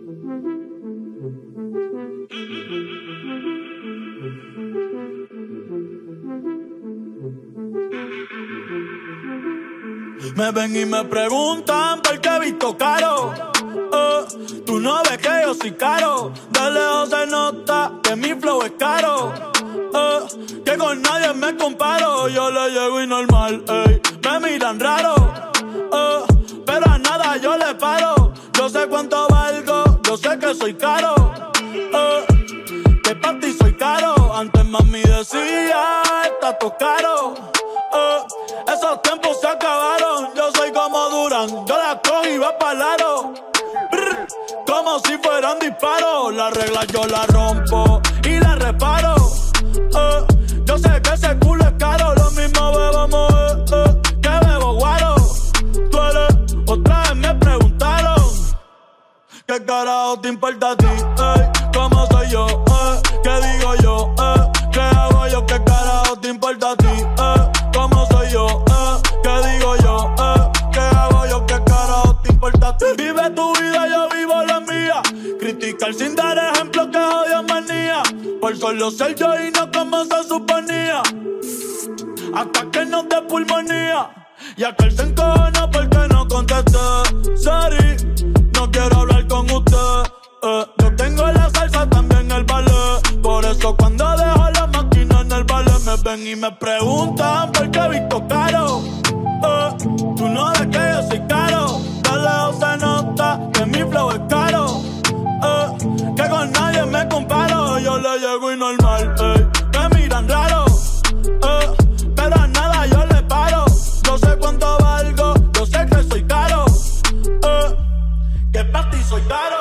Me ven y me preguntan por qué he visto caro. Tú no ves que yo soy caro. De lejos se nota que mi flow es caro. Que con nadie me comparo. Yo le llego y normal, ey. Me miran raro. Pero a nada yo le paro. Yo sé cuánto valgo, yo sé que soy caro. Que para ti soy caro. Antes mami decía, está todo caro. Esos tiempos se acabaron. Yo soy como Durán, yo la cojo y va pa'l aro. Como si fueran disparos. Las reglas yo las rompo y las reparo. Yo sé que ese culo es caro. Lo mismo bebamos que bebo guaro. Tú eres, otra vez me preguntaron ¿qué carajo te importa a ti? ¿Cómo soy yo? ¿Qué digo yo? ¿Qué hago yo? ¿Qué carajo te importa a ti? ¿Cómo soy yo? ¿Qué digo yo? ¿Qué hago yo? ¿Qué carajo te importa a ti? Vive tu vida, yo vivo la mía. Criticar sin dar ejemplo que odio manía. Por solo ser yo y no como se suponía. Hasta que nos dé pulmonía. Y aquel se encojona porque no contesté. Sorry, no quiero hablar con usted. Yo tengo la salsa, también el ballet. Por eso cuando dejo la máquina en el ballet me ven y me preguntan por qué he visto caro. Tú no ves que yo soy caro. De lejos se nota que mi flow es caro. Que con nadie me comparo. Yo le llego y normal, me miran raro. Pero a nada yo le paro. Yo sé cuánto valgo, yo sé que soy caro. Que para ti soy caro.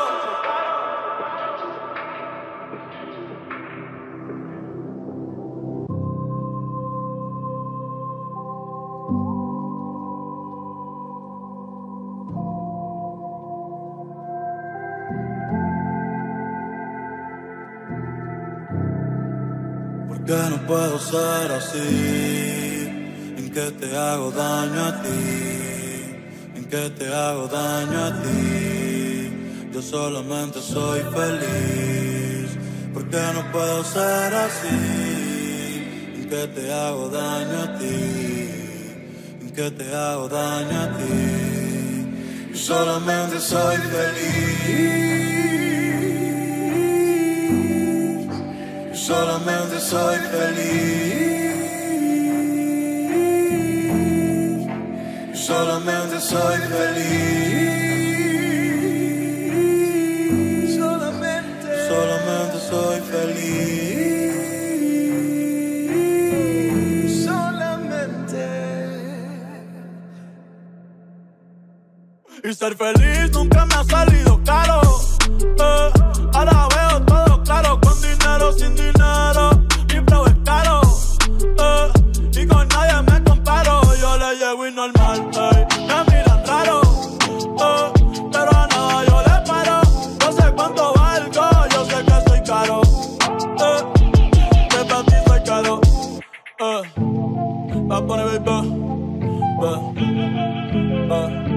Que no puedo ser así, en que te hago daño a ti, en que te hago daño a ti. Yo solamente soy feliz, porque no puedo ser así, en que te hago daño a ti, en que te hago daño a ti. Yo solamente soy feliz. Solamente soy feliz. Solamente soy feliz. Solamente soy feliz. Solamente. Y ser feliz nunca me ha salido caro. Ahora veo todo claro. Con dinero, sin dinero, mi flow es caro. Y con nadie me comparo. Yo le llego y normal, me miran raro. Pero a nada yo le paro. No sé cuánto valgo, yo sé que soy caro. Que para ti soy caro. Va a poner baby.